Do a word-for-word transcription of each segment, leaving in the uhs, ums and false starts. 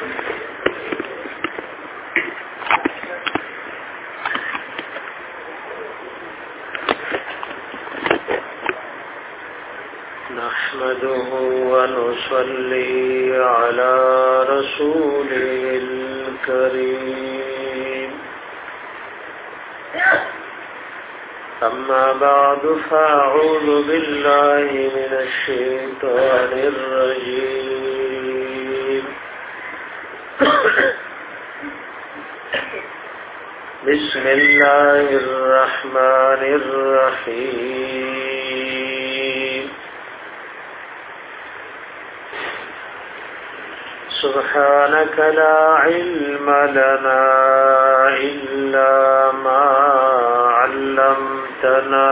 نحمده ونصلي على رسوله الكريم أما بعد فأعوذ بالله من الشيطان الرجيم بسم الله الرحمن الرحيم سبحانك لا علم لنا إلا ما علمتنا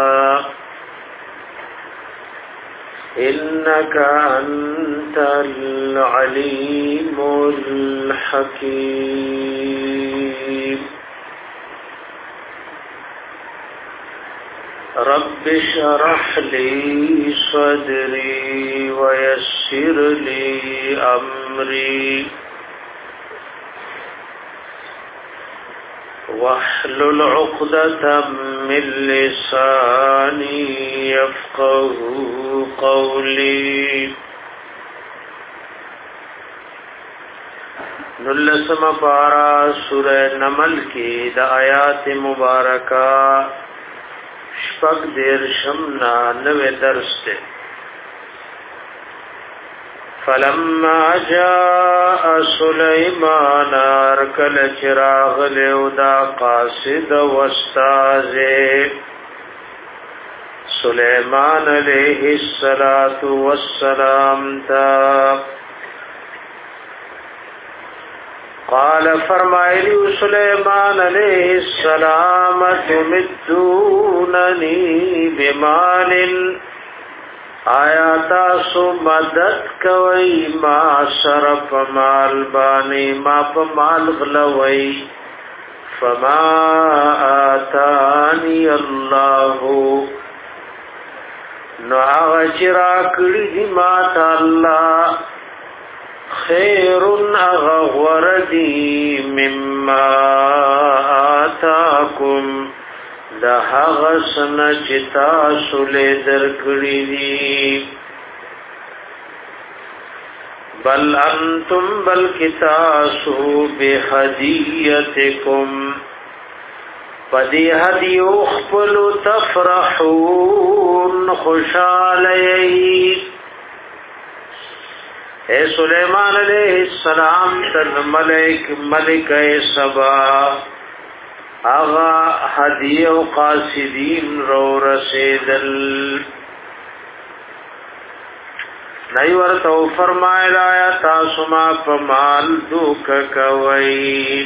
إنك أنت العليم الحكيم رب اشرح لي صدري ويسر لي أمري واحلل عقدة من لساني يفقه قولي نلسم پارا سورہ نمل کی دا آیات مبارکہ شپق دیر شمنا نوے درس دے فلما جاء سلیمان ارکل چراغ لیودا قاصد وستازے سلیمان علیہ السلام تا قال فرمائلی سلیمان علیہ السلام تمدوننی بمال آیا تاسو مدد کوي ما شرف مال بانی ما په مال غلوي فما آتانی الله نو هغه چې را کړی دي ما ته الله خیر اغور دی مما آتاکم دا هغه سنا چې تاسو له درکړي دي بل انتم بل کتاسو بهدیتکم پدی هدیو خپل تفرحون خوشالی اے سلیمان علیہ السلام تن ملک ملک سبا آغا حدیع و قاسدین رو رسیدل نئی ورطو فرمائے لایا تاسما پمال دوک کوئی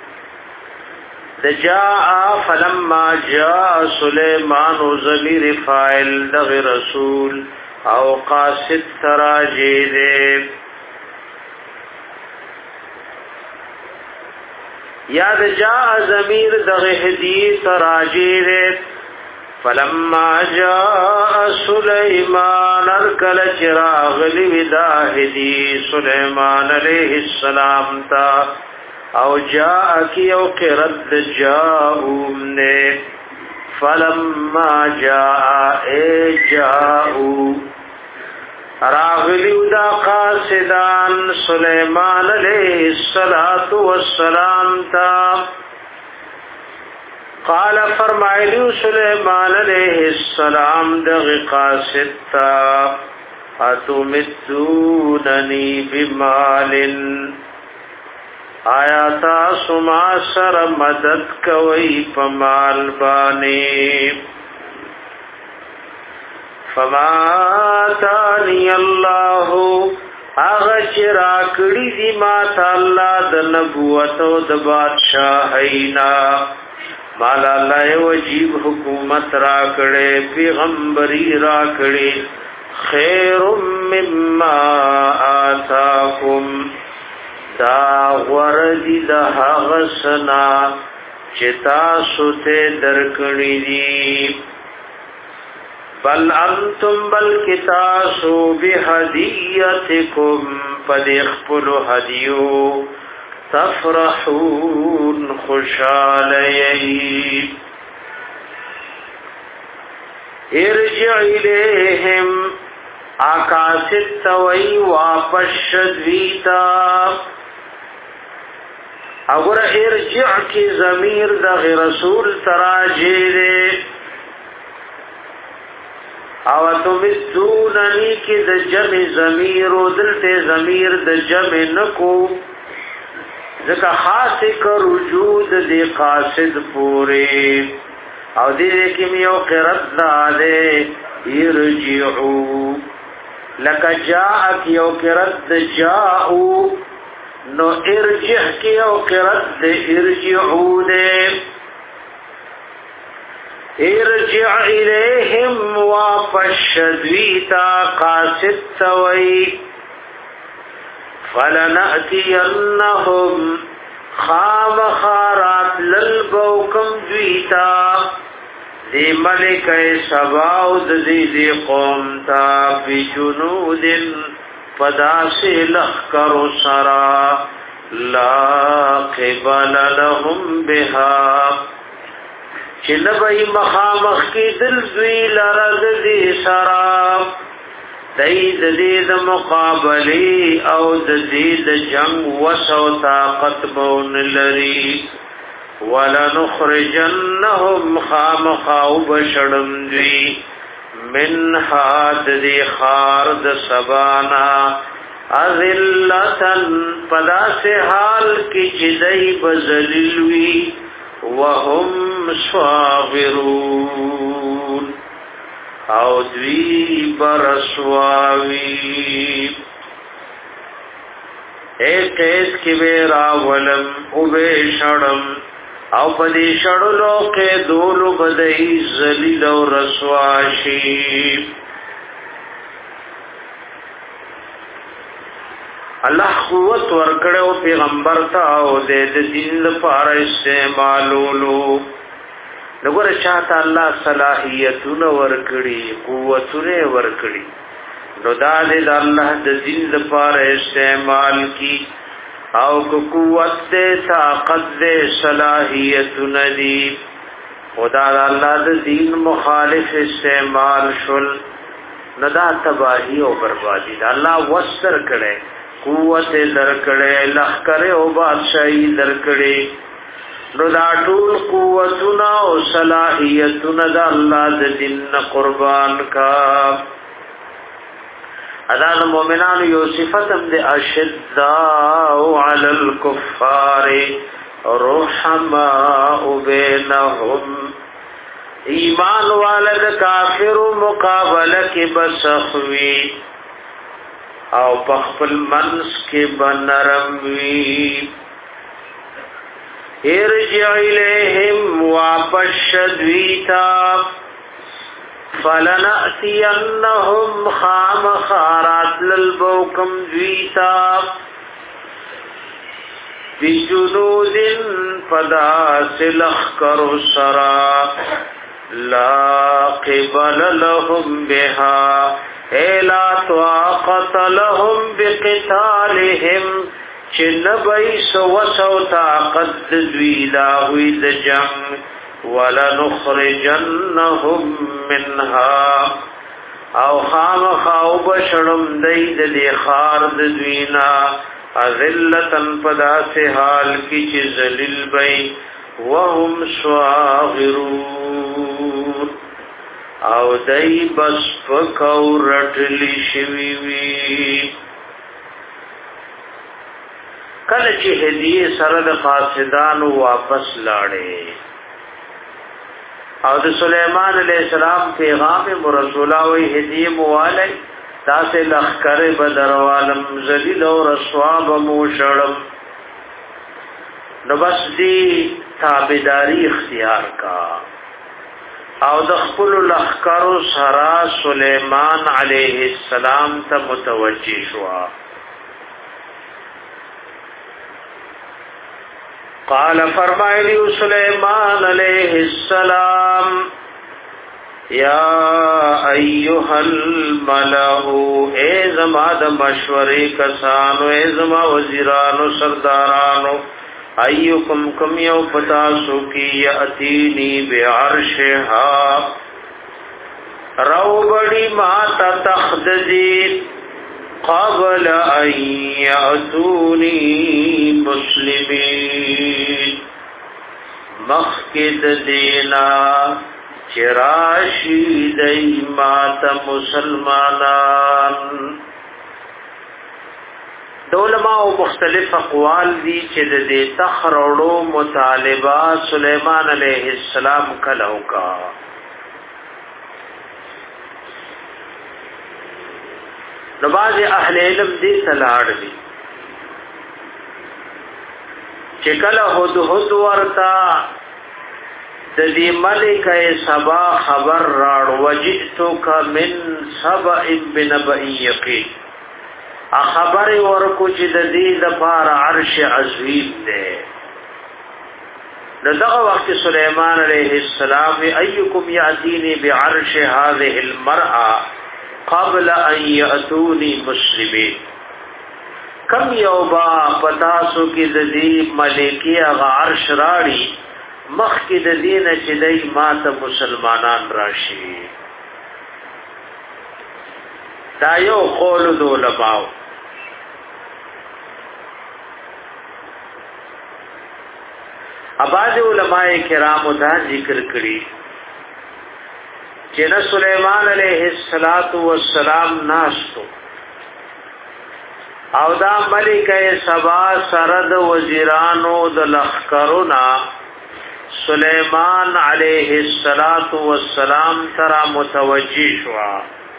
دجاء فلما جاء سلیمان و ضمیر فائل دغ رسول او قاصد تراجی دے یاد جاء ضمیر دغ حدیث تراجی دے فلما جاء سلیمان ارکل چراغ لودا حدیث سلیمان علیہ السلام تا او جاء کی او قرد جاءوم نے فلما جاء اے جاءو راغلیو دا قاصدان سلیمان علیہ السلام تا قال فرمائلیو سلیمان علیہ السلام دغ قاصد تا اتمدوننی بمال آیا تاسو ما سر مدد کوي پمال بانی فما تانی الله اغشرا کړي دي ما تعالی د نبوت او د بادشاہینا مال الله وجیب حکومت را کړي پیغمبري را کړي خیر مما آتاکم دا وردی دا حغسنا چتا سوتے درکنی دی بل انتم بل کتاسو بهدیتکم فدخپل هدیو تفرحون خوشالی ارجع الیہم آکاست توئی واپس شدویتا اگر ارجع کی ضمیر دغ رسول تراجی دے او تمدوننی کی د جمع ضمیر و دلت ضمیر د جمع نکو ذکا خاص کر وجود دی قاصد پوری او دی کم یو قرد دادے ارجعو لکا جاءت یو قرد جاؤ نو ارجع کی یو قرد ارجعو دے ارجع الیہم واپس شدویتا قاصد توئی فلنأتینہم خام خارات للبوکم دویتا دی ملک سباو دی دی قومتا بجنود پداس لخکر سرا لا قبل لهم بها چنبئی مخامخ کی دل دوی لرد دی سراب دید دید مقابلی او دید جنگ وسو طاقت بون لری ولنخرجنهم خامخاو بشڑم دوی من حاد دی خارد سبانا اذلتن پدا سے حال کی چدئی بزللوی وهم صاغرون او دوی برسواوی ایک ایس کی بیرا ولم او بے شڑم او پدی شڑلو کے دولو بدئی زلیل و رسواشی اللہ قوت ورکڑے و پیغمبر تا او دے دین لپاره استعمالولو نګور چاته الله صلاحیتونه ورکړي قوتونه ورکړي نو دا دې الله د دین لپاره استعمال کی او کو قوت دې طاقت دې صلاحیتونه دي خدا الله د دین مخالف استعمال شول ندا تباہی او بربادی الله وستر کړي قوت درکڑے لخکرے او بادشاہی درکڑے نو دا ټول قوتنا او صلاحیتنا دا اللہ دا دین قربان کا ادا مومنان یو صفتم دے اشداء علی الکفار رحماء بینہم ایمان والد کافر مقابلہ کی بسخوی او پخپل منس کے بنرم وی ارجع الیہم واپس شدویتا فلنأتینہم خام خارات للبوکم دویتا بجنود پداس لخکر سرا لا قبل لهم بها ایلا طاقت لهم بقتالهم چنبئی سوسو طاقت دویلا ہوئی دجنگ ولنخرجنهم منها او خام خاو بشڑم دید دی خارد دوینا اذلتن پدا سے حال کی چی ذلیل بئی وهم صاغرون او دای بس پکاو رټلی شوی وی کله چې هدیه سره د قاصدانو واپس لاړې او د سليمان عليه السلام پیغام رسول او هدیه مواله تاسو لخر بدروالم ذلیل او رسوا بمو شړم نو بس دی تابعداري اختیار کا او د خپل لخرو سرا سليمان عليه السلام ته متوجي شو قال فرمایلی سليمان عليه السلام یا ایها الملأ اے زما د مشورې کسانو اے زما وزیرانو سردارانو ایکم کم یو پتا سو کی یاتینی بعرشها رو بڑی ما تخددید قبل ان یاتونی مسلمین مخکد دینا چراشی دیمات مسلمانان. علماء مختلف اقوال دی چې د دې تخرړو مطالبه سليمان عليه السلام کلو کا. نو باز اهل علم دې تلاړ دي چې کله هدهد ورتا د دې ملکه سبا خبر راړ وجئتک من سبأ بنبأ یقین خبر ورکو چې د دې د پار عرش عظیم ده. دغه وخت سليمان عليه السلام ايكم ياتيني بعرش هذه المرأة قبل ان ياتوني مسلمين. کم یوبا پتاسو کې د دې ملکی هغه عرش راړي مخکې د دین چې دای ماته مسلمانان راشي. دا یو قول د علماء. اباظ علماء کرام دا ذکر کړي چې نو سليمان عليه السلام ناشتو او دا ملکه سبا سرد وزیرانو د لخکرونا سليمان عليه السلام ترا متوجی شوا.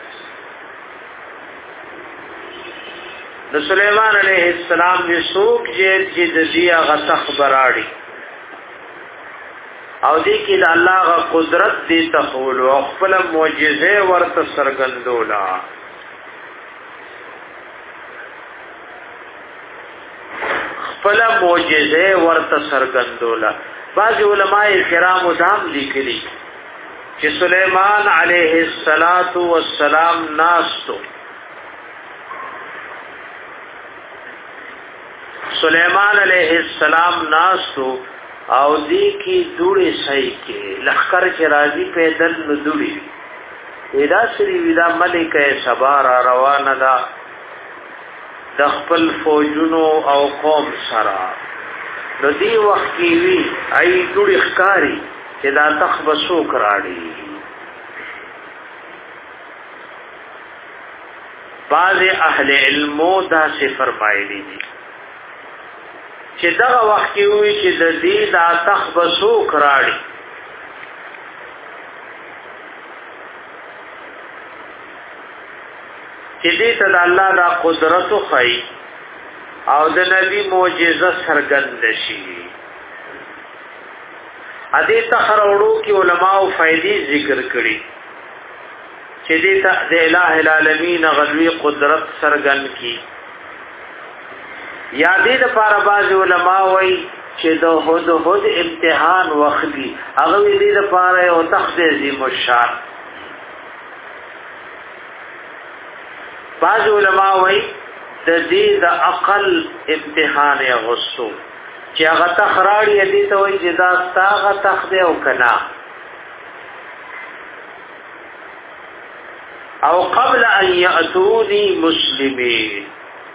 نو سليمان عليه السلام یې سوق جیل چې د دیا غتخ براړي او دې کې د الله غ قدرت دې تقول او خپل معجزه ورته سرګندولا. خپل معجزه ورته سرګندولا. بعض علماء کرام دام لیکلي چې سليمان عليه السلام ناستو سليمان عليه السلام ناستو او دی کی دوڑی سائی کے لخکر کے راضی پیدل ندوڑی ادا سری ودا ملک سبارا روان دا دخپل فوجونو او قوم سرا نو دی وقت کی وی ای دوڑی خکاری چې دا تخبسو کراڑی. بعض اہل علمو دا سے فرمائلی دی چې دغه وخت کې وی چې د دې دا تخبسو کراړي چې دې ته الله دا قدرت خو او د نبی معجزه سرګند شي. ا دې تخرړو کې علماو فائدې ذکر کړي چې دې ته د الٰه العالمین غلوی قدرت سرګند کی. یا دې د پاره باز علماء وای چې د هود هود امتحان وخلی هغه دې د پاره او تخذیزی مشار. باز علماء وای د دې د عقل امتحان غصو چې هغه تخراړي دې ته وای چې دا تاغه تخذ او کنا او قبل ان یاتونی مسلمین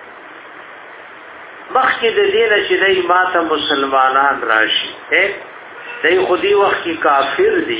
مخکې د دین چې دای ماته مسلمانان راشي. دای خودي وخت کې کافر دي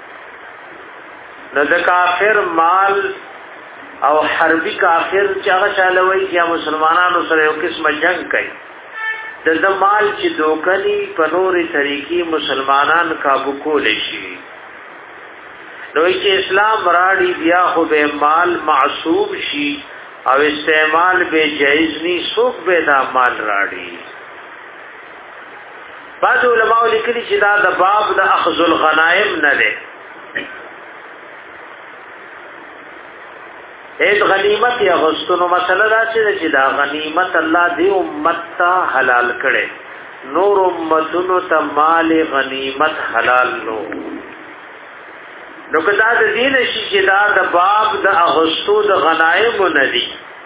نو د کافر مال او حربي کافر چې هغه چالوي چې مسلمانانو سره یو قسمه جنگ کوي د د مال چې دوکني په نوري طریقې مسلمانان کابو کول شي. نو چې اسلام راړي بیا خو به مال معصوم شي او استعمال به جایز نی سوق به دا مال راړي. بعض علماء لیکلي چې دا د باب د اخذ الغنائم نه ده. اې غنیمت یا غستونو مسله دا چې دا غنیمت الله دې امت ته حلال کړي نور امتونو ته مال غنیمت حلال نو. نو کدا د دین شي چې دا د باب د اغسطو د غنائم ندي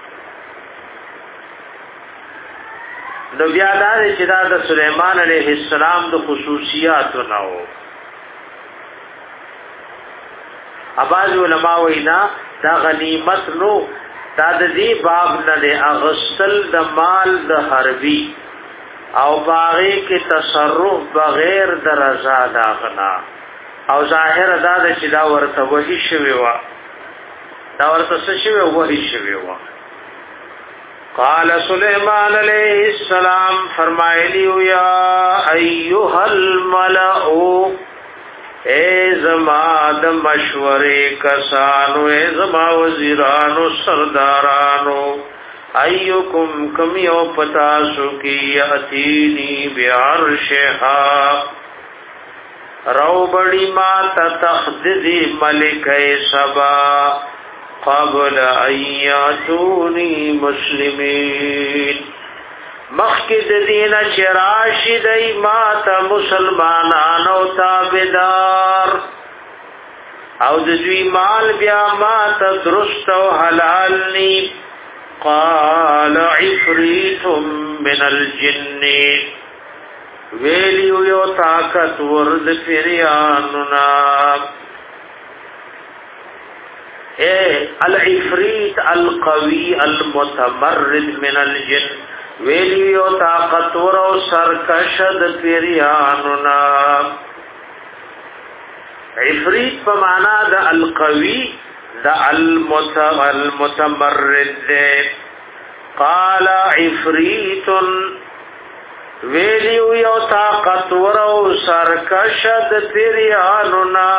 نو بیا دا چې دا د سليمان عليه السلام د خصوصیات نه وو اباظ علماء وینا دا غنیمت نو دا د دې باب نه د اغسطل د مال د حربي او باغی کې تصرف بغیر د رضا داغنا او ظاهر دا چې دا ورته وحی شوی و دا ورته څه شوی وحی شوی و قال سليمان عليه السلام فرمایلی یا ایها الملأ اے زما د مشورې کسانو اے زما وزیرانو سردارانو ایوکم کم یو پتاسو کی یاتینی بعرشها رو بڑی ما تتخذی ملکہ سبا قبل ایاتونی مسلمین مخکد دین چراشد ای ما تا مسلمانانو تابدار او دوی مال بیا ما تا درست و حلال نی قال عفريت من الجن ویلیو یو طاقت ورد فریاننا اے العفریت القوی المتمرد من الجن ویلیو یو طاقت ورو سرکشد فریاننا عفریت پمانا دا القوی دا المتمرد دے قال عفریت ویلیو یو طاقت ورو سرکشد پیریانونا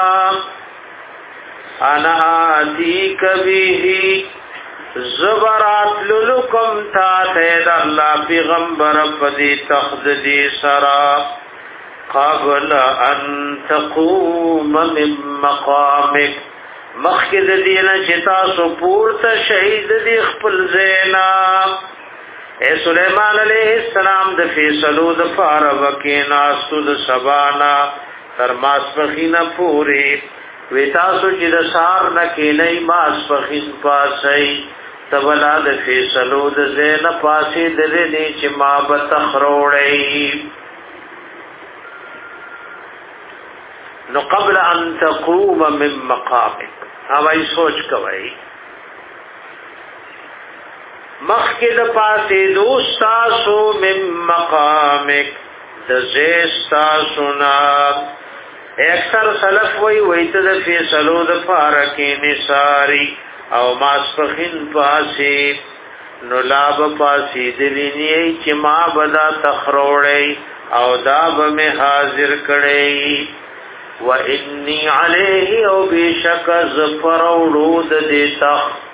انا آتیک بیہی زبرات للکم تا تید اللہ پیغمبر پدی تخددی سرا قبل ان تقوم من مقامک مخکد دینا چتا سو پورتا شہید دی خپل زینا اے سلیمان علیہ السلام د فیصلو د فاربکین آستو د سبانا تر ماسپخین پوری ویتاسو چی د سار نکینی ماسپخین پاسی تبلا د فیصلو د زین پاسی دلنی چی ما بتخروڑی نو قبل ان تقوم من مقامک ہوائی سوچ کوئی مخکد پاسی دوستاسو من مقامک دزیستاسونا اکثر سلف وی ویت د فیصلو د پارکی نساری او ماسپخین پاسی نو لاب پاسی دلینی چی ما بدا تخروڑی او داب میں حاضر کڑی و انی علیہ او بیشک زفر اولود دیتا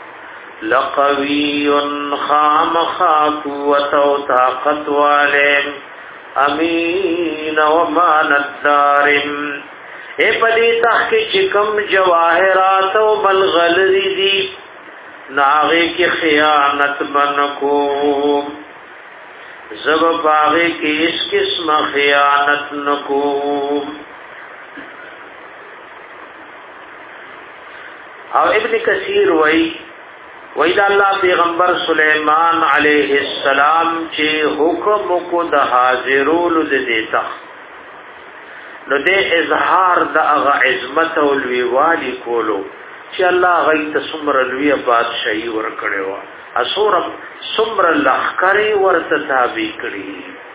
لقوی خام خاقوت و طاقت والیم امین و مانت دارم اے پدی تحقی چکم جواہرات و ملغلری دی ناغی کی خیانت منکو زب باغی کی اس قسم خیانت نکو او ابن کثیر وی وی دا اللہ پیغمبر سلیمان علیہ السلام چی حکم کو دا حاضرولو دے دیتا نو دے اظہار دا اغا عظمت و الویوالی کولو چی اللہ غیت سمر الوی بادشاہی ورکڑے وا اسورم سمر لخکری ورتتابی کری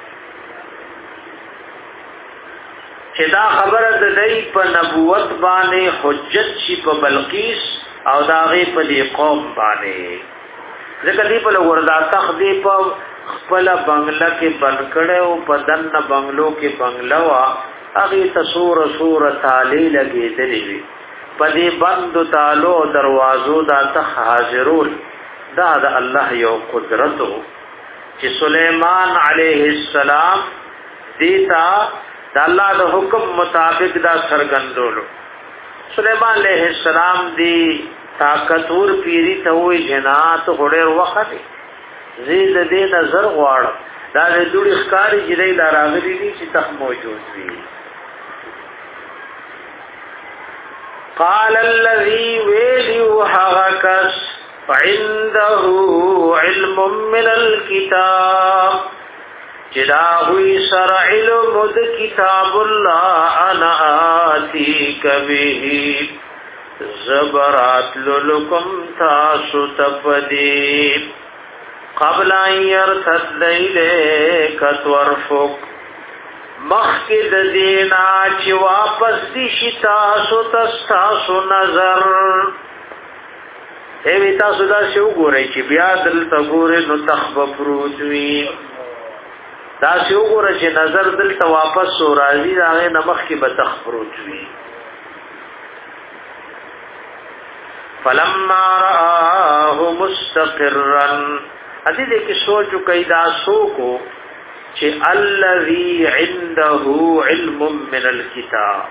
چې دا خبره د دې په نبوت باندې حجت شي په بلقیس او دا غي په دې قوم باندې ځکه دې په وردا تخدی په خپل بنگلا کې بنکړه او په دنه بنگلو کې بنگلا وا هغه تصور سور تعالی لګېدلې وي په دې بند تعالو دروازو دا ته حاضرول دا د الله یو قدرت چې سليمان عليه السلام دیتا دا اللہ دا حکم مطابق دا سرگندولو سلیمان علیہ السلام دی طاقتور پیری تاوی جنات غڑیر وقتی زید دی نظر غوارم دا دی دوڑی اخکاری جدی لاراغلی دی چی تخ موجود دی قال الذي ویلیو حغکس عنده علم من الكتاب جدا ہوئی سر علم د کتاب اللہ انا آتیک به زبرات للکم تاسو تپدی قبل ان يرتد الیک طرفک مخکد دینا چی واپس دی شتاسو تستاسو نظر ایوی تاسو دا شو گو رئی چی بیا دل تا گو رئی نو تخب پروتوی دا شو گو رئی چی نظر دل تا واپس سو رازی دا غی نمخ کی بتخب پروتوی فلما رآه مستقرن ادی دیکھ سوچو کئی دا سو کو چه الذي عنده علم من الكتاب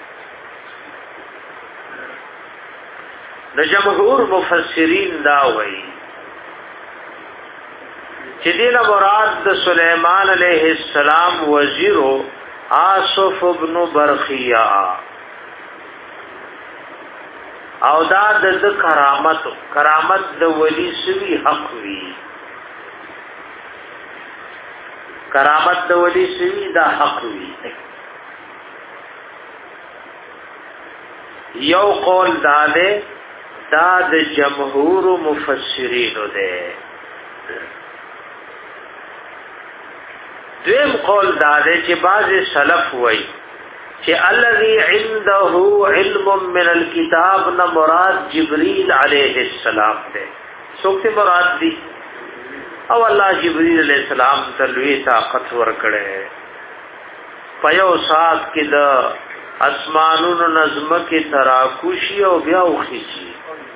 د جمهور مفسرین دا وایي چې دینه مراد د سليمان عليه السلام وزیر آصف ابن برخیا او دا د کرامت کرامت د ولی سوی حق وی کرامت د ولی سوی دا حق وی یو قول داده دا د جمهور مفسرین ده دویم قول داده چې بعض سلف وای چې الذي عنده علم من الكتاب نه مراد جبريل عليه السلام ده څوک مراد دي او الله جبريل عليه السلام ته لوی طاقت ورکړي پيو سات کې د اسمانونو نظم کې تراکوشي او بیا وخیږي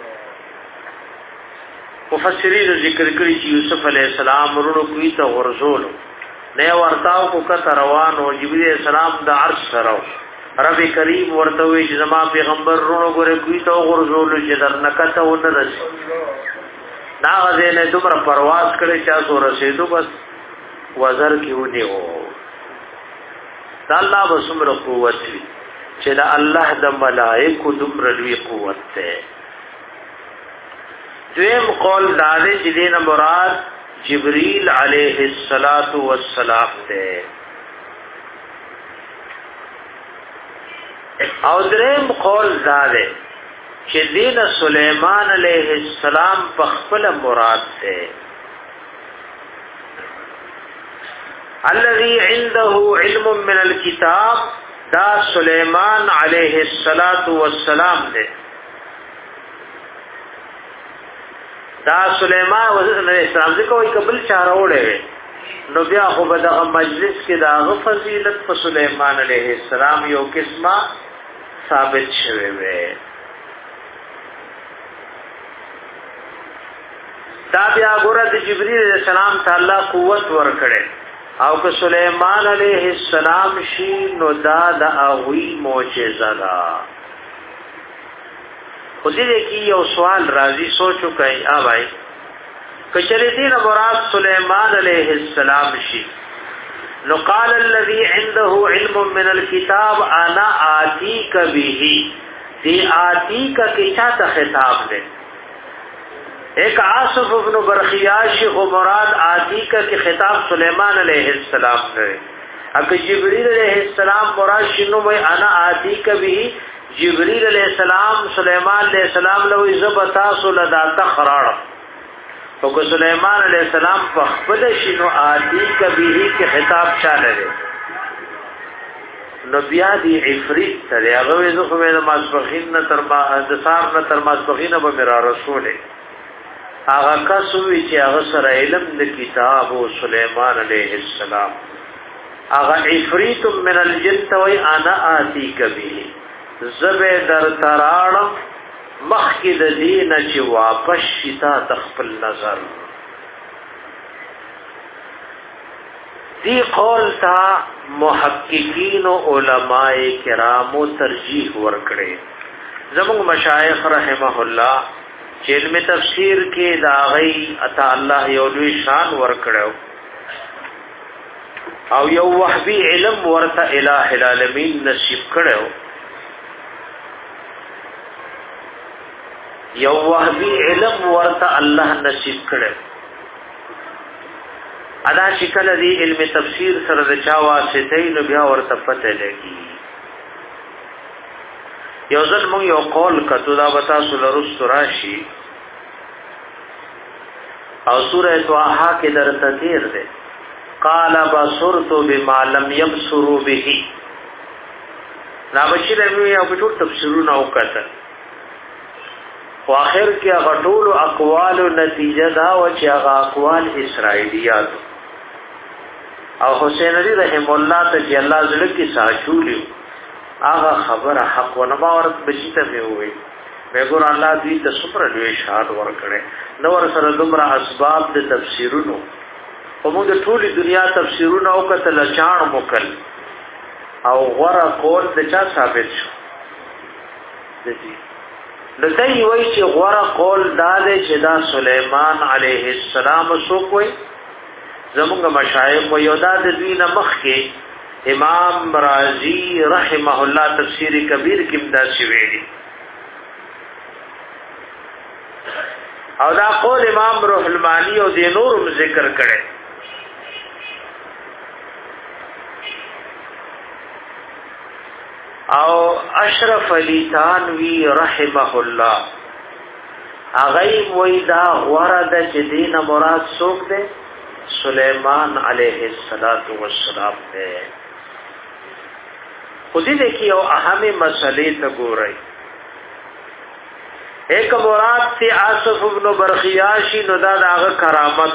مفسرین ذکر کړي چې یوسف علیہ السلام ورونو کوي ته ورزول نه ورتاو کو کته روان او جبرئیل علیہ السلام د عرش سره رب کریم ورته وی چې زما پیغمبر ورونو ګره کوي ته ورزول چې در نکته ونه رسي نا غزه نه دومره پرواز کړي چې سو رسیدو بس وزر کې ودی وو الله بسمره قوت وی چې دا الله د ملائکه دومره لوی قوت ده دویم قول داده چې دین مراد جبريل عليه الصلاة والسلام ده او دریم قول داده چې دین سليمان عليه السلام په خپل مراد ده الذي عنده علم من الكتاب دا سليمان عليه الصلاة والسلام ده دا سليمان عليه السلام ځکه وایي قبل چاره وړي نو بیا خو به دغه مجلس کې دا فضیلت په سليمان عليه السلام یو قسمه ثابت شوه وي دا بیا ګوره د جبريل عليه السلام ته الله قوت ورکړي او که سليمان عليه السلام شي نو دا د هغوی معجزه ده خو دې کې یو سوال راځي سوچو کوي آ بھائی کچری دین مراد سليمان عليه السلام شي نو قال الذي عنده علم من الكتاب انا آتيك به دي آتيك کې چاته خطاب ده ایک آصف ابن برخیاش کو مراد آتیک کے خطاب سلیمان علیہ السلام ہے اگر جبریل علیہ السلام مراد شنو میں انا آتیک بھی جبریل علیہ السلام سلیمان علیہ السلام لو زبتا سلدا تخرار تو کو سلیمان علیہ السلام فخبد شنو آتیک بھی کے خطاب چاله ہے نو بیا دی عفریت تر هغه زخه مې د ماسبخین نه تر ما د سار نه تر ماسبخین به میرا رسول هغه کسوی چې هغه سره علم د کتاب او سليمان عليه السلام هغه عفریت من الجن وی انا آتیک به زبه در تراړ مخکې د دین چې واپس شتا تخپل نظر دی قول تا محققین او علماء کرام ترجیح ورکړي زموږ مشایخ رحمه الله چې علم تفسیر کې داغي عطا الله یو لوی شان ورکړو او یو وحبی علم ورته الہ العالمین نصیب کړو یو وهبي علم ورته الله نصیب کړي ادا شکل دی علم تفسیر سره د چا واسطه نو بیا ورته پته لګي یو ځل موږ یو قول کتو دا بتا سولرست راشي او سوره طه کې درته تیر ده قال بصرت بما لم يبصروا به نا بشیر مې یو ټول تفسیرونه وکړل خو اخر کې هغه ټول اقوال او نتیجه دا و چې هغه اقوال اسرائیلیات او حسین علی رحم الله ته چې الله زړه کې ساجولیو هغه خبره حق و نه باور بچیته مې وې وګور الله دې ته سپر لوي شاد ورکړي نو ور سره دومره اسباب د تفسیرونو په موږ د ټولي دنیا تفسیرونه او کتل چاڼ موکل او غره کول د چا ثابت شو دي لته وی چې غره قول دا دی چې دا سليمان عليه السلام سو کوي زموږ مشایخ و یو دا د دوی نه مخ کې امام رازی رحمه الله تفسیر کبیر کې دا شویلی او دا قول امام روح المانی او د نورم ذکر کړي او اشرف علی تانوی رحمه الله اغی ویدا ورد چې دین مراد څوک دی سلیمان علیہ السلام دی خودی دیکھی او اهم مسئلے ته ګورئ ایک مراد تی آصف ابن برخیاشی نو دا داغه کرامت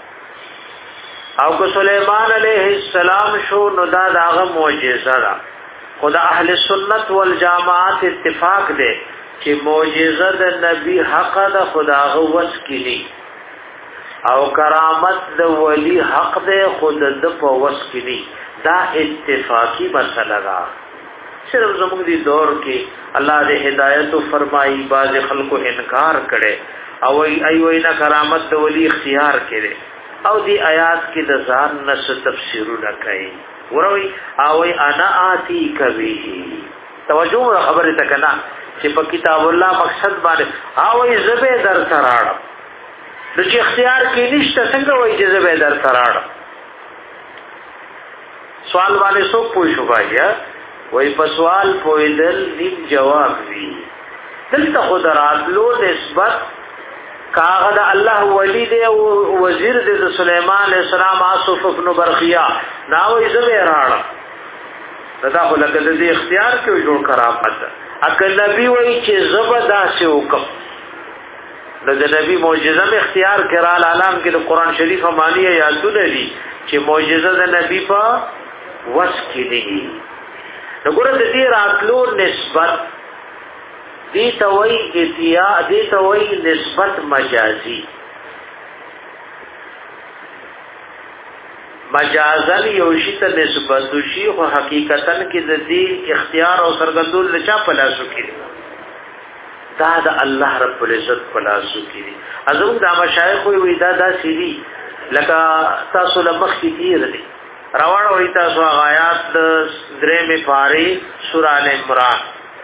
او کو سلیمان علیہ السلام شو نو دا داغه معجزه ده خدا اهل سنت والجماعت اتفاق ده چې معجزه د نبی حق ده خدا غوس کړي او کرامت د ولی حق ده خود د په وس کړي دا اتفاقی مسله ده صرف زموږ دی دور کې الله دې هدایت فرمایي باز خلکو انکار کړي او ای ای وینا کرامت د ولی اختیار کړي او دی آیات کې د ځان نس تفسیرونه کوي وروي او انا آتی کوي توجه خبره تکنا چې په کتاب الله مقصد باندې او زبه در تراړم د چې اختیار کې نشته څنګه وایي چې زبه در تراړم سوال باندې څوک پوښښ وایي وای په سوال پویدل نیم جواب وی دلته خدرات لو نسبت کاغذ الله ولی دی او وزیر دی د سليمان عليه السلام آصف ابن برخیا ناو زبه راړه دا خو لکه د اختیار کې جوړ کرامت اکل نبی وای چې زبدا سے حکم د نبی معجزه می اختیار کړه عالم کې د قران شریف معنی یادونه دي چې معجزه د نبی په وس کې دي وګوره د دې راتلو نسبت دې توي اتیا دې توي نسبت مجازي مجازن یو شی ته نسبت شي خو حقیقتا کې د دې اختیار او سرګندول لچا پلاسو کې دا د الله رب العزت پلاسو کې ازم د مشایخ وي دا دا سړي لکه تاسو لمخ کې تیر دي روان وي تاسو آیات درې می پاری سورہ ال عمران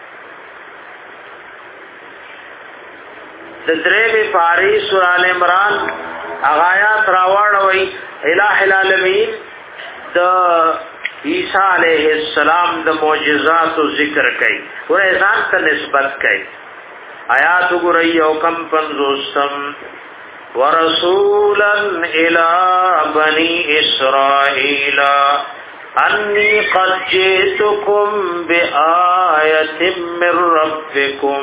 د درې می پاری سورہ ال عمران آیات روان وي الہ العالمین د عیسی علیہ السلام د معجزات او ذکر کوي ور ځان ته نسبت کوي آیات وګورئ او کم پنځوستم ورسولا الى بني اسرائيل اني قد جئتكم بآية من ربكم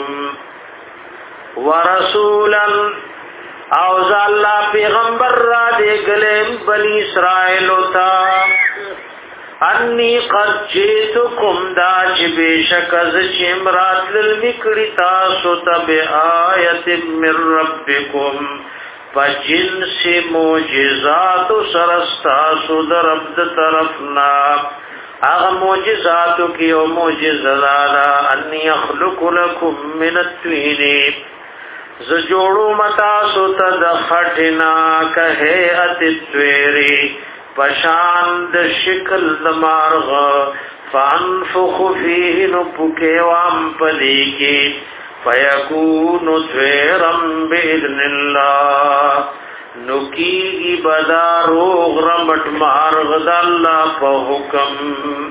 ورسولا او ذا پیغمبر را دے گلیم بنی اسرائیل تا انی قد جئتكم دا چی بیشک از چمرات للمکڑی تاسو تب آیت من ربکم فجنس موجزات سرستاسو در عبد طرفنا اغا موجزاتو کیو موجزانا انی اخلق لکم من التوینی زجوڑو متاسو تد خٹنا کہیعت التویری پشاند شکل دمارغ فانفخ فیه نپکیوام پلیکی فیکون طیرا باذن الله نکی بدا روغ رمٹ مارغ د الله په حکم.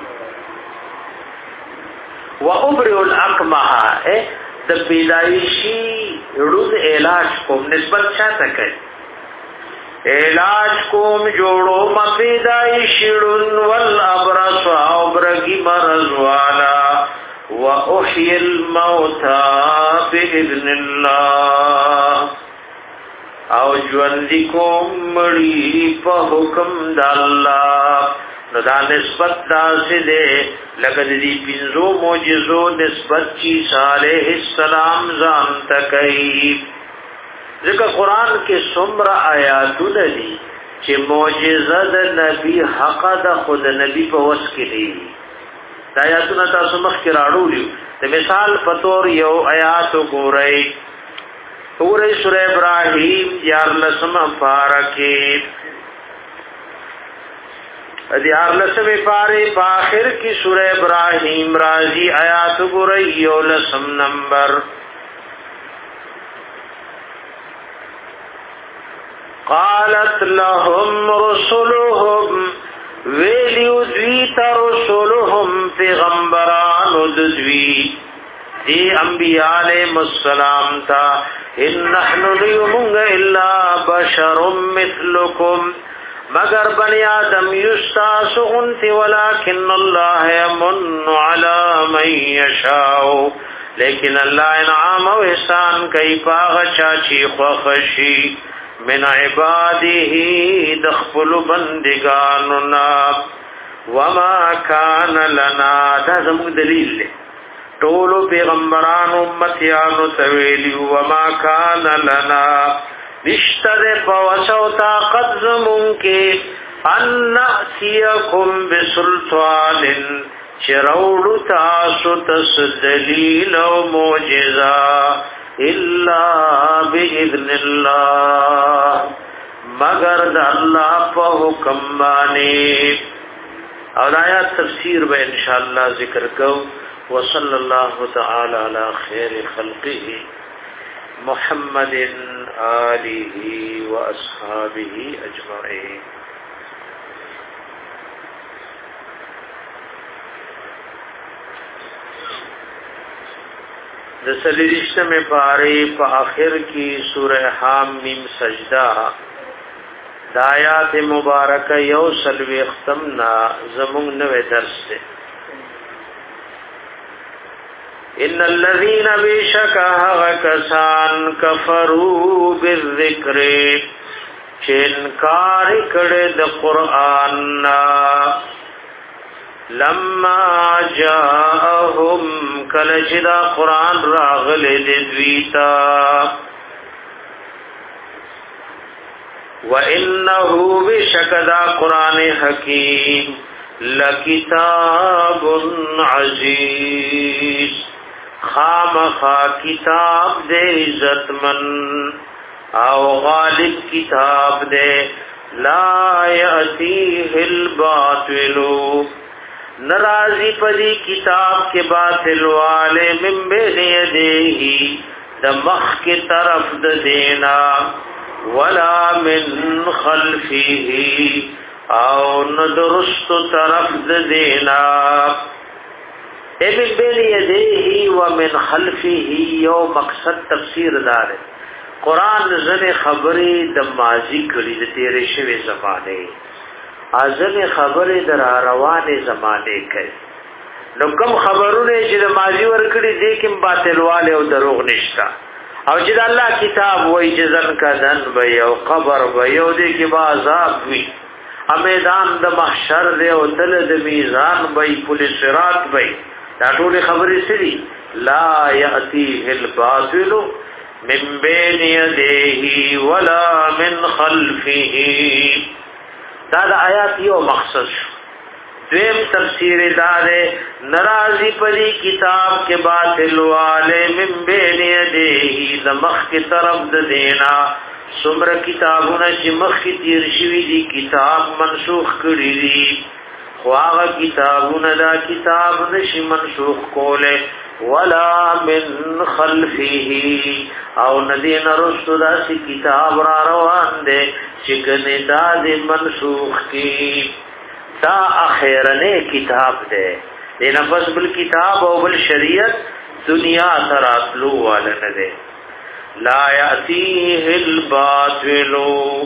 و ابرئ الاکمه د پیدایشی روز علاج کوم نسبت چاته کوي علاج کوم جوړو ما پیدایشی رون والابرص او برگی مرض والا و احیی الموتى باذن الله او ژوند کوم مړی په حکم د الله. نو دا نسبت داسې ده لکه دې پنځو معجزو نسبت چې صالح السلام ځان تکي. ځکه قران کې څومره آیاتونه دي چې معجزه د نبی حق د خود نبی په وس کې دي. دا آیاتونه تاسو مخ کې راړو. د مثال په تور یو آیات وګورئ. سورہ سورہ ابراہیم یار لسم پارکے دیار لسم پارے باخر کی سورہ ابراہیم راضی آیات گریو لسم نمبر. قالت لهم رسلهم ویلیو دویت رسلهم پیغمبران ددوی دی انبیاء علیہ السلام تا ان نحن لیمونگ الا بشر مثلکم مگر بنی آدم یستاس غنتی ولیکن اللہ یمن علی من یشاؤ لیکن اللہ انعام و احسان کئی پاغ چاچی خوخشی من عباده دخپل بندگاننا وما کان لنا دا زمون دلیل لے ټولو پیغمبران امتیانو تویلی وما کان لنا نشتر پوسو طاقت زمون کے ان نأتیکم بسلطان چروڑو تاسو تس دلیل و موجزہ الا باذن اللہ مگر دا اللہ پا حکم بانے. اور آیات تفسیر با انشاءاللہ ذکر کو. وصلی اللہ تعالی علی خیر خلقه محمد آلہ و اصحابہ اجمعین. دسلیشت میں پارے پا آخر کی سورہ حام میم سجدہ دایات مبارکہ یو سلوی اختمنا زمون نوے درس سے. ان الذين بشكا کسان کفروا بالذکر چې انکار کړي د قران لما جاءهم کله چې دا قران راغله د دویتا وانه بشکدا قران حکیم لکتاب عزیز خامخا کتاب دے عزت من او غالب کتاب دے لا یأتیه الباطل نرازی پدی کتاب کے باطل والے من بین یدیہی دمخ کی طرف دینا ولا من خلفیہی او ندرست طرف دینا ایمن بین یدیہی ومن خلفیہی یو مقصد تفسیر دار قرآن زن خبری د ماضی کړي د تیرې شوی زمانه ازن خبری در روان زمانه کوي. نو کوم خبرونه چې د ماضی ور کړي دي کوم باطل والے او دروغ نشتا او چې د الله کتاب وای چې ځن کا ځن به او قبر به یو دي کې با عذاب وي امیدان د محشر دی او تل د میزان به پولیس صراط به دا ټول خبرې سړي لا یأتیه الباطل من بین یدیه ولا من خلفه. دا د آیات یو مقصد دویم تفسیر دار ناراضی پری کتاب کے باطل والے من بین یدیه د مخ کی طرف د دینا سمر کتابونه چې مخ کی تیر شوی دی کتاب منسوخ کړی دی خو هغه کتابونه دا کتاب نشي منسوخ کوله ولا من خلفه او ندین رسو دا سی کتاب را روان دے چکن دا دی منسوخ کی دا اخیرنے کتاب دے دینا پس بل کتاب او بل شریعت دنیا تراتلو والن دے لا یأتیه الباطلو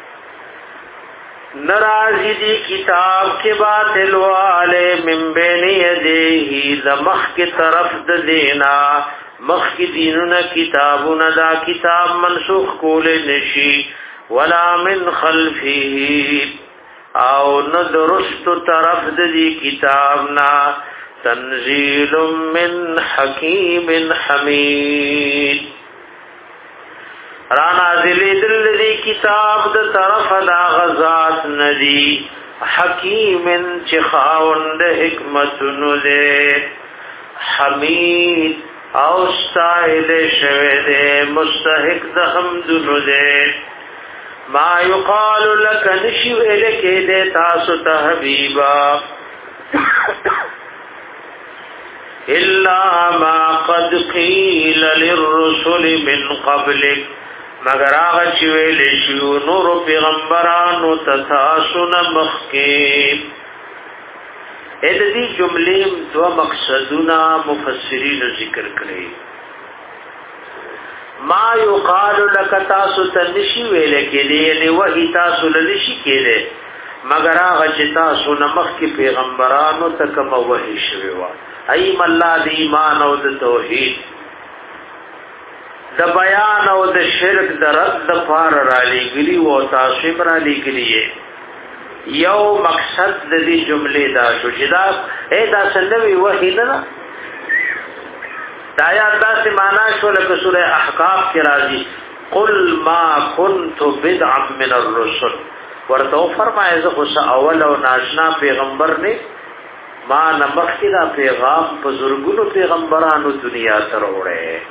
نرازی دی کتاب کے باطل والے من بین یدیہی دا مخ کی طرف دا دینا مخ کی دینونا کتابونا دا کتاب منسوخ کول نشی ولا من خلفی او ندرست طرف دا دی کتابنا تنزیل من حکیم حمید رانا ذلی دل دی کتاب د طرف دا غزات ندی حکیم چخاوند حکمت ندے حمید اوستائل شوید مستحق د حمد ندے ما یقال لک نشو الکی دے تاسو تحبیبا الا ما قد قیل للرسل من قبلک مگر آغا چویل شیو نور پیغمبرانو تتاسون مخکیم اید دی جملیم دو مقصدونا مفسرین ذکر کرے ما یقال لک تاسو تنشی ویلے دی یعنی وحی تاسو لنشی کیلے مگر آغا چی تاسو نمخ کی پیغمبرانو تکم وحی شویوا ایم اللہ دی ایمان او دی توحید د بیان او د شرک د رد د پار را لګلی او تاسو را لګلی یو مقصد د دې جملې دا شو چې دا اې دا سنوي وحی نه دا یا داسې معنا شو لکه سوره احقاف کې راځي قل ما كنت بدعا من الرسل ورته فرمایي زه خو اول او ناشنا پیغمبر نه ما نمخ کې دا پیغام په زورګونو پیغمبرانو دنیا ته وروړي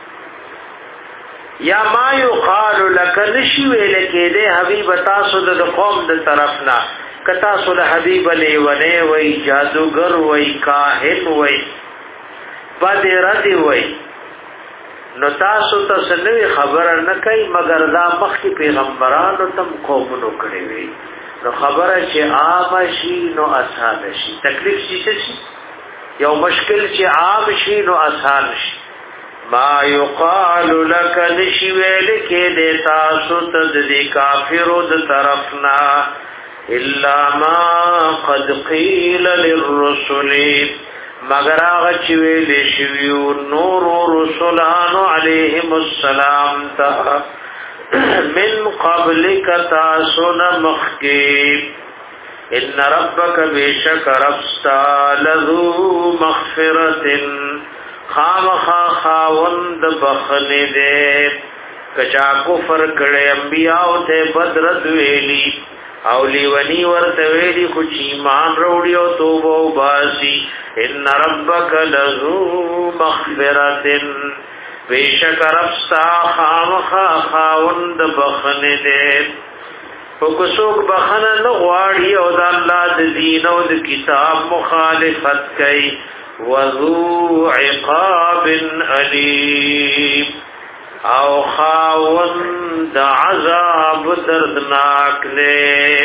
یا ما یقال لک نشوی لکی دے حبیب تاسو د قوم د طرفنا کتا سو د حبیب لی ولی وی جادوگر وی کاہن وی بد رد وی نو تاسو تسنوی خبر نکای مگر دا مخی پیغمبرانو تم قومنو کڑی وی نو خبر چه عام شی نو آسان شی تکلیف چی شی یو مشکل چه عام شی نو آسان شی ما یقال لک نشویل کے دیتا ستد دی کافرو د طرفنا الا ما قد قیل للرسل مگر آغا چویل شویو نور رسولان علیہم السلام تا من قبل کتاسن مخکی ان ربک بیشک ربستا لذو مغفرت خامخا خاوند بخن دے کچا کفر کڑے انبیاء تے بدرد ویلی اولی ونی ورت ویلی کچھ ایمان روڑی و توبو باسی ان ربک لذو مغفرت بیشک ربستا خامخا خاوند بخن دے فکسوک بخن نغواری او دا اللہ دا دین او دا کتاب مخالفت کئی وذو عقاب علیم او خاوند عذاب دردناک لے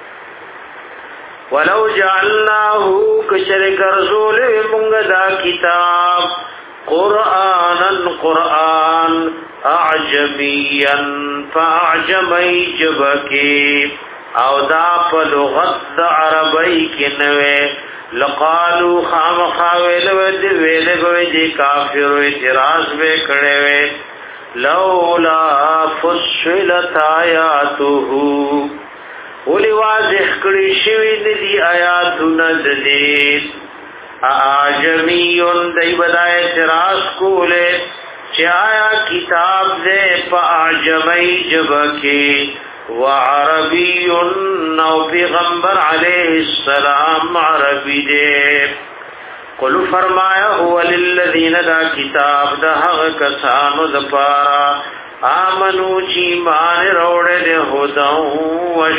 ولو جعلناه کشر کرزول منگ دا کتاب قرآنا قرآن اعجمیا فاعجمی جبکی او دا پا لغت دا عربی کنوے لقالو خام خاویل ودی ویل بوی کافر اعتراض بے کڑے وے لولا فصلت آیاتو ولی واضح کڑی شوی ندی آیاتو ندید آجمیون دی بدا اعتراض کولے چی آیا کتاب دے پا آجمی جبکی وعربی نو پیغمبر علیہ السلام عربی دے قلو فرمایا هو للذین دا کتاب دا حق کسانو دا پارا آمنو چی مان روڑے دے ہداؤں و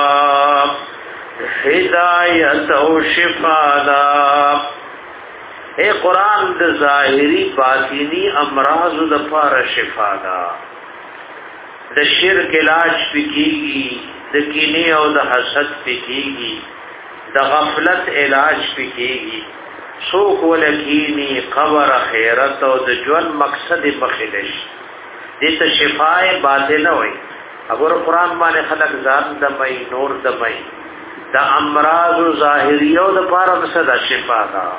شفا ہدایت و شفا دا اے قرآن د ظاهری باطینی امراض د پاره شفا ده. د شرک علاج پکېږي، د کینې او د حسد پکېږي، د غفلت علاج پکېږي. څوک ولکینی قبر خیرت او د ژوند مقصد مخلش دې ته شفای باطنه وي. اگر قرآن باندې خلق ځان دمای نور دمای د امراض ظاهریو د پاره مسدا شفا ده.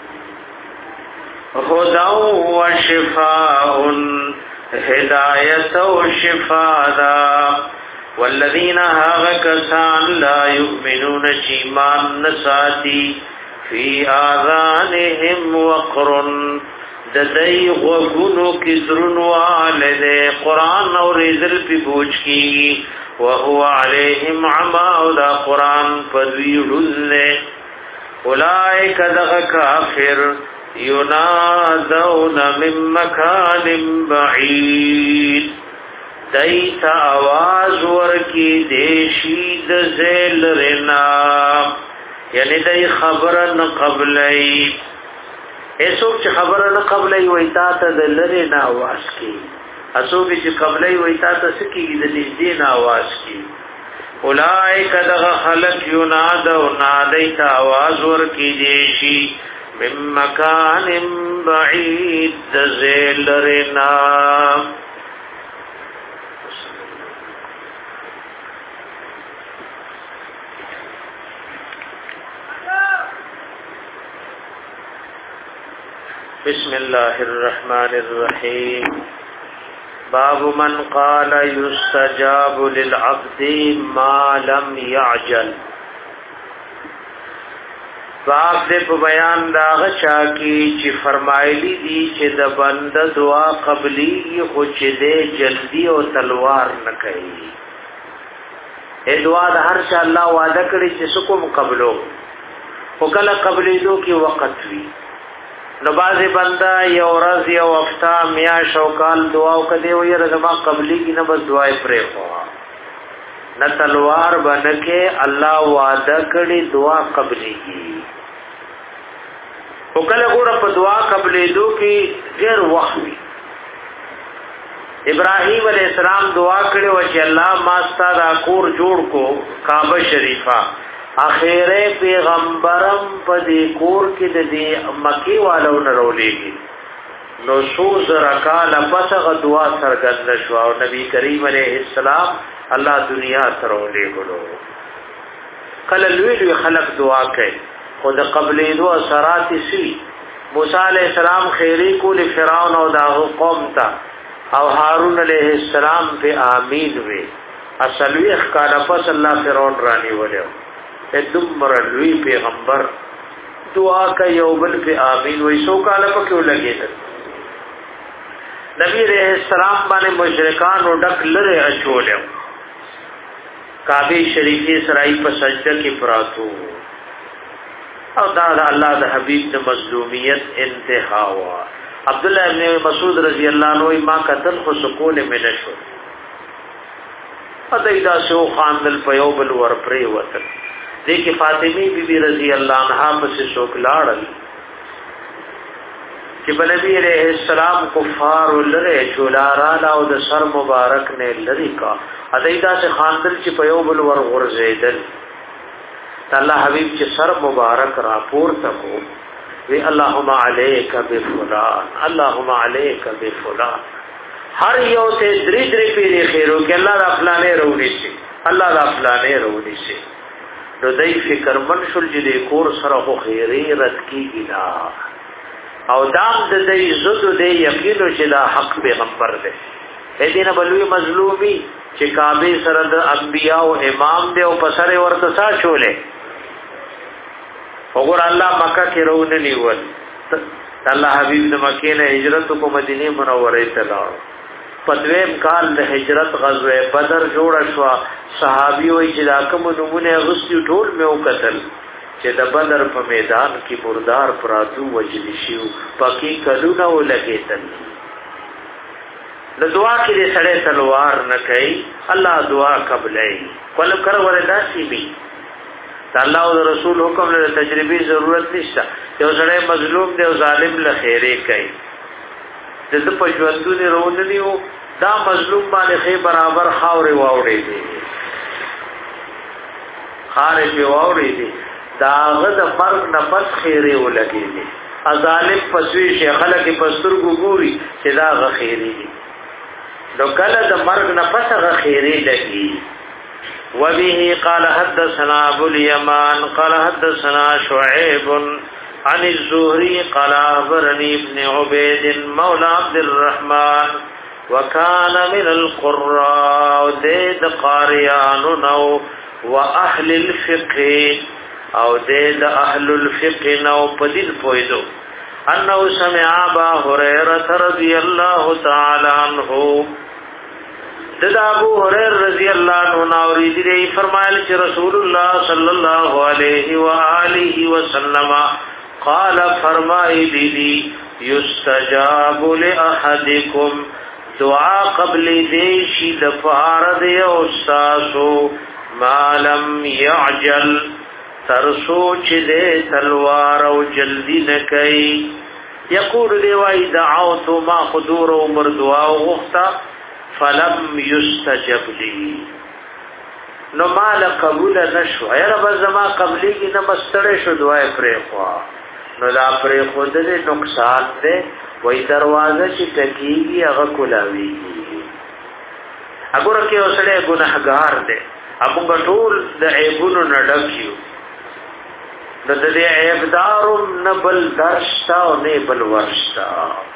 خدا و شفاء هدایت و شفاء دا والذین هاغ کسان لا یؤمنون چیمان نساتی فی آذانهم وقرن ددئی غوگونو کی درنوال دے قرآن اور ریزل پی بوچ کی وهو علیہم عما دا قرآن پدوی رزلے اولائک دغ کافر ینادون من مکان بعید دیت آواز ورکی دیشید زیل رنا یعنی دی خبرن قبلی ایسوک چه خبرن قبلی ویتا تا دلرن آواز کی اسوک چه قبلی ویتا تا سکی دلیدین آواز کی اولائک دغ خلق ینادون دیت آواز ورکی دیشی من مکان بعید زیلرنا. بسم الله الرحمن الرحیم. باب من قال يستجاب للعبد ما لم يعجل. باب دې په بیان دا غچا کی چې فرمایلی دي چې د بنده دعا قبلي خو چې دې جلدی او تلوار نه کوي. اے دعا د هر چا الله وعده کړی چې سکو قبلو او کله قبلي دو کې وخت وي. نو بازي بنده یو ورځ یو هفته میا شوکال دعا وکړي او یې رضا قبلي کې نه بس دعای پرې خوا نه تلوار باندې الله وعده کړی دعا قبلي کی او کله ګوره په دعا قبلې دو کې ډېر وخت وي. ابراهيم عليه السلام دعا کړې و چې الله ما ستاسو کور جوړ کو کعبه شریفه اخیره پیغمبرم په دې کور کې د دې مکی والو نه رولېږي. نو شو زرکال پسغه دعا سرګند شو او نبی کریم عليه السلام الله دنیا سره ولېګلو. کله لوی لوی خلق دعا کوي خود قبلې دو اثرات سی. موسی علیہ السلام خیری کو لفرعون او دا قوم تا او هارون علیہ السلام په امین وی اصلوی اخکار پس الله فرعون رانی ولیو ادمر لوی پیغمبر دعا کا یوبل په امین وی سو کاله پکې ولګید. نبی علیہ السلام باندې مشرکان او ډک لره اچولیو. کعبه شریفه سرائی په سجده کې پراتو او دا الله د حبیب د مظلومیت انتها وا. عبد الله ابن مسعود رضی الله عنه ما قتل خو سکون من شو ادیدا سو خاندل په یو بل ور پرې وته. دغه فاطمی بی بی رضی الله عنها په شوک لاړل چې بنبی علیہ السلام کفار لره چولارا او د سر مبارک نه لری کا ادیدا سے خاندل چې په یو بل ور غرزیدل. الله حبیب چې سر مبارک را پورته کو وی اللهم علیک بفلان اللهم علیک بفلان. هر یو ته درې درې پیری خیرو کې الله را فلانه رونی شي الله را فلانه رونی شي. نو دای فکر من شول چې د کور سره خو خیری رد کیږي او دام د دې زدو دې یقینو چې دا حق پیغمبر دی. اې دینه بلوی مظلومی چې کعبه سره د انبیاء او امام دی او پسره ورته سا چولې وګور الله مکه کې روونه نیول. الله حبیب د مکې نه هجرت کو مدینه منوره ته لاړ. پدویم کال د هجرت غزوه بدر جوړ شو. صحابي وي چې دا کوم نمونه غوستي ټول مې وکتل چې د بدر په میدان کې بردار پراتو وجلی شو پکې کلونه ولګېدل. د دعا کې دې سړې تلوار نه کوي الله دعا قبلای کول کر وردا سی بي الله او رسول حکم له تجربي ضرورت نشته یو سړی مظلوم دی او ظالم له خیره کوي د په ژوندونی رونیو دا مظلوم باندې خې برابر خاورې واوړې دي خارې په واوړې دي داغه د مرګ نفس خیره ولګي دي ظالم پسوي شیخ خلک پسترګو ګوري چې دا غ خیره دي نو کله د مرګ نفس غ خیره لګي وبه قال حدثنا ابو اليمان قال حدثنا شعيب عن الزهري قال أخبرني ابن عبيد مولى عبد الرحمن وكان من القراء ديد قاريان نو وأهل الفقه او ديد أهل الفقه نو پدل پویدو أنه سمع أبا هريرة رضي الله تعالى عنه دد ابو هريره رضی اللہ عنہ ناوری دی فرمایل چې رسول الله صلی الله علیه و آله وسلم قال فرمای دی یستجاب لاحدکم دعا قبل دیشی دفارد یوستاسو ما لم یعجل ترسوچ دے تلوار و جلدی نکئی یقول دیوائی دعوت ما خدور و مردعا و غفتا فلم یستجب لی نو مال قبول نشو اے رب زما قبلی کی نمستڑے شو دعای پریخوا نو دا پریخو دے نقصان دے وی دروازه چی تکیگی اغا کلاویگی اگر که اسلے گناہگار دے ابونگا طول دا عیبونو نڈکیو نو دا دے عیبدارم نبل درشتا و نیبل ورشتا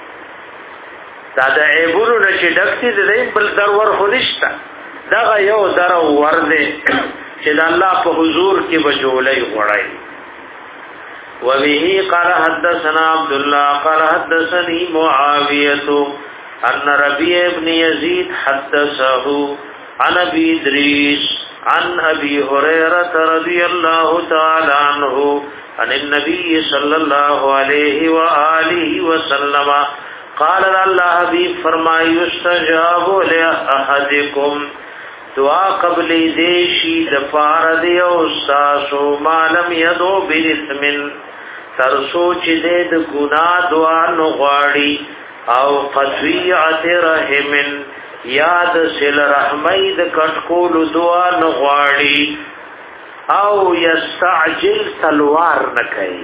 دا د عیبونو نشي ډکتی د دې بل در ور خودشتا دا یو در ور دې چې د الله په حضور کې بجولې غړای وبه قال حدثنا عبد الله قال حدثني معاويه ان ربيع ابن يزيد حدثه عن ابي ادريس عن ابي هريره رضي الله تعالى عنه عن النبي صلى الله عليه واله وسلم قال الله حبیب فرمائی استجاب لأحدکم دعا قبل دیشی دفار دیو استاسو مالم یدو برثمن ترسو چی دید گناہ دعا نغاڑی او قطویعت رحمن یاد سل رحمید کٹکول دعا نغاڑی او یستعجل تلوار نکئی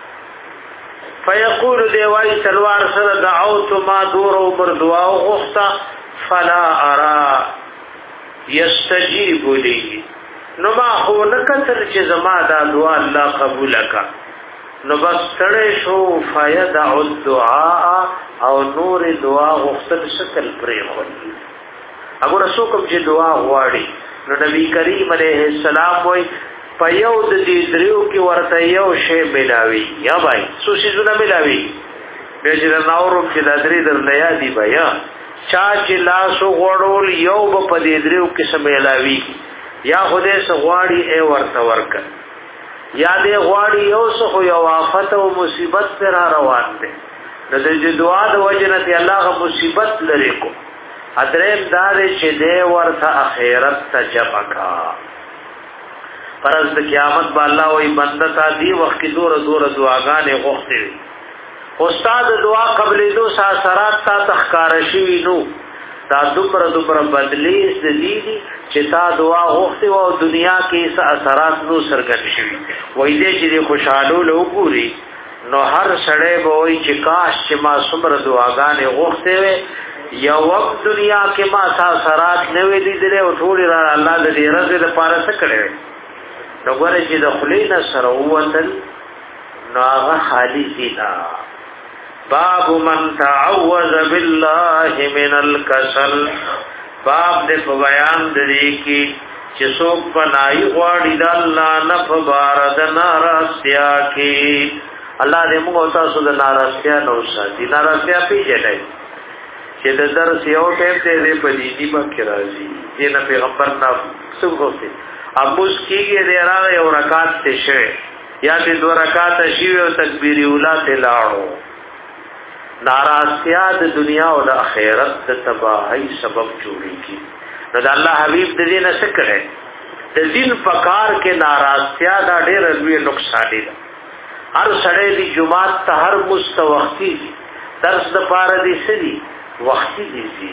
فیقول دیوائی تلوار سر دعوت ما دور و بردعا و غفتا فلا ارا یستجیب لی نو ما خو نکتر چه زما دا دعا اللہ قبول کا نو بس تڑے شو فیدع الدعاء او نور دعا غفتل شکل پریخون اگر رسوکم چه دعا غواری نو نبی کریم علیہ السلام وی پایو د دې دریو کې ورته یو شی ملاوي یا بھائی څه شي زونه ملاوي به چې ناورم چې د درې در لیا دی بیا چا چې لاسو غړول یو په دې دریو کې سم ملاوي یا خوده سه غواړي ای ورته ورک یا دې غواړي یو څه خو یو آفت او مصیبت پر روان دي د دې دعا د وجنه ته الله غو مصیبت لري کو ادریم دار چې دې ورته اخرت تجمع کا پرز د قیامت با الله وی بنده تا دی وخت دور دور دعاګانې غوښتي استاد دعا قبل دو ساسرات تا تخکار شي نو دا دوپر دوپر بدلی د دې دي چې تا دعا غوښتي او دنیا کې س اثرات نو سرګن شي وای دې چې خوشاله لوګوري نو هر سړی به وای چې کاش چې ما صبر دعاګانې غوښتي وي یو وخت دنیا کې ما اثرات نه وې لیدل او ټول را الله دې رزق لپاره څه کړي نو ګوره چې د خلینا سره ووتل نو هغه خالی سینا باب من تعوذ بالله من الكسل باب دې په بیان دې کې چې څوک پناهي غواړي د الله نه په بار د ناراضتیا کې الله دې موږ تاسو د ناراضتیا نو ساتي ناراضتیا پیژنئ چې د درس یو ټیم دې په دې دی باندې راځي چې نه پیغمبر نه څه وکړي ابوس کیږي دې راغی او رکعات ته شوه یا دې دو رکعات شوه او تکبیر اوله ته لاړو ناراضتیا د دنیا او د آخرت د تباہی سبب جوړیږي نو د الله حبیب دې نه سکړي د دین پکار کې ناراضتیا دا ډېر لوی نقصان دی. هر سړی دی جمعات ته هر مستوختی دی درس د پاره دی سړي وختي دی.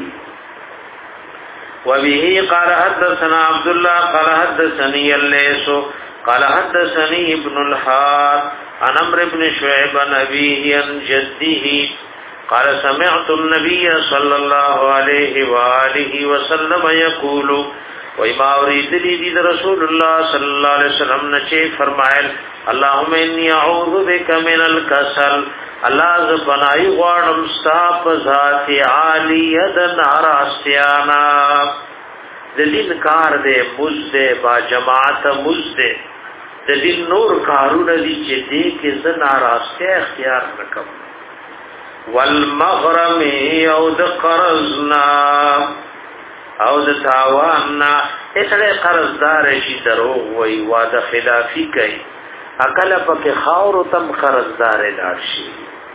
وبه قال حدثنا عبد الله قال حدثني الليث قال حدثني ابن الحارث عن عمرو بن شعيب عن أبيه عن جده قال سمعت النبي صلى الله عليه وآله وسلم يقول وما أريد لي رسول الله صلى الله عليه وسلم نچے فرمائل اللهم إني أعوذ بك من الكسل الله ز بنای غواړم صاحب ذات عالیه د ناراستیانا د دین کار دې مزده با جماعت مزده د دین نور کارونه دي چې دې کې ز ناراسته اختیار نکم والمغرم او د قرضنا او د تاواننا اسره قرضدار شي دروغ وای واده خلافی کوي اکل پک خاور تم قرضدار لاشي.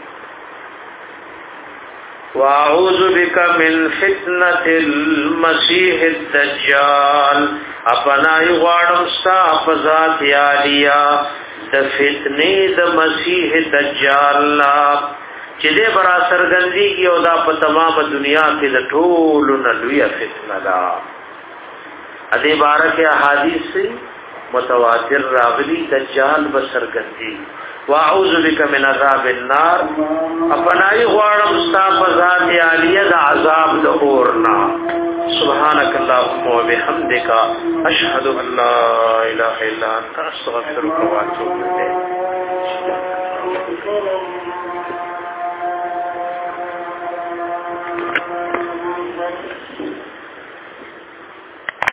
واعوذ بك من فتنه المسيح الدجال اپنا یغړم ستا فزات یالیا د فتنې د مسیح دجال لا چې دې برا سرګندی کی او دا په تمام دنیا کې د ټولو نه لوی فتنه ده. ادي بارک احادیث متواتر راغلی دجال بسرګندی. واعوذ بك من عذاب النار اپنای غواړم ستا فزات عالیه د عذاب د اورنا. سبحانك اللهم وبحمدك اشهد ان لا اله الا انت استغفرك واتوب اليك.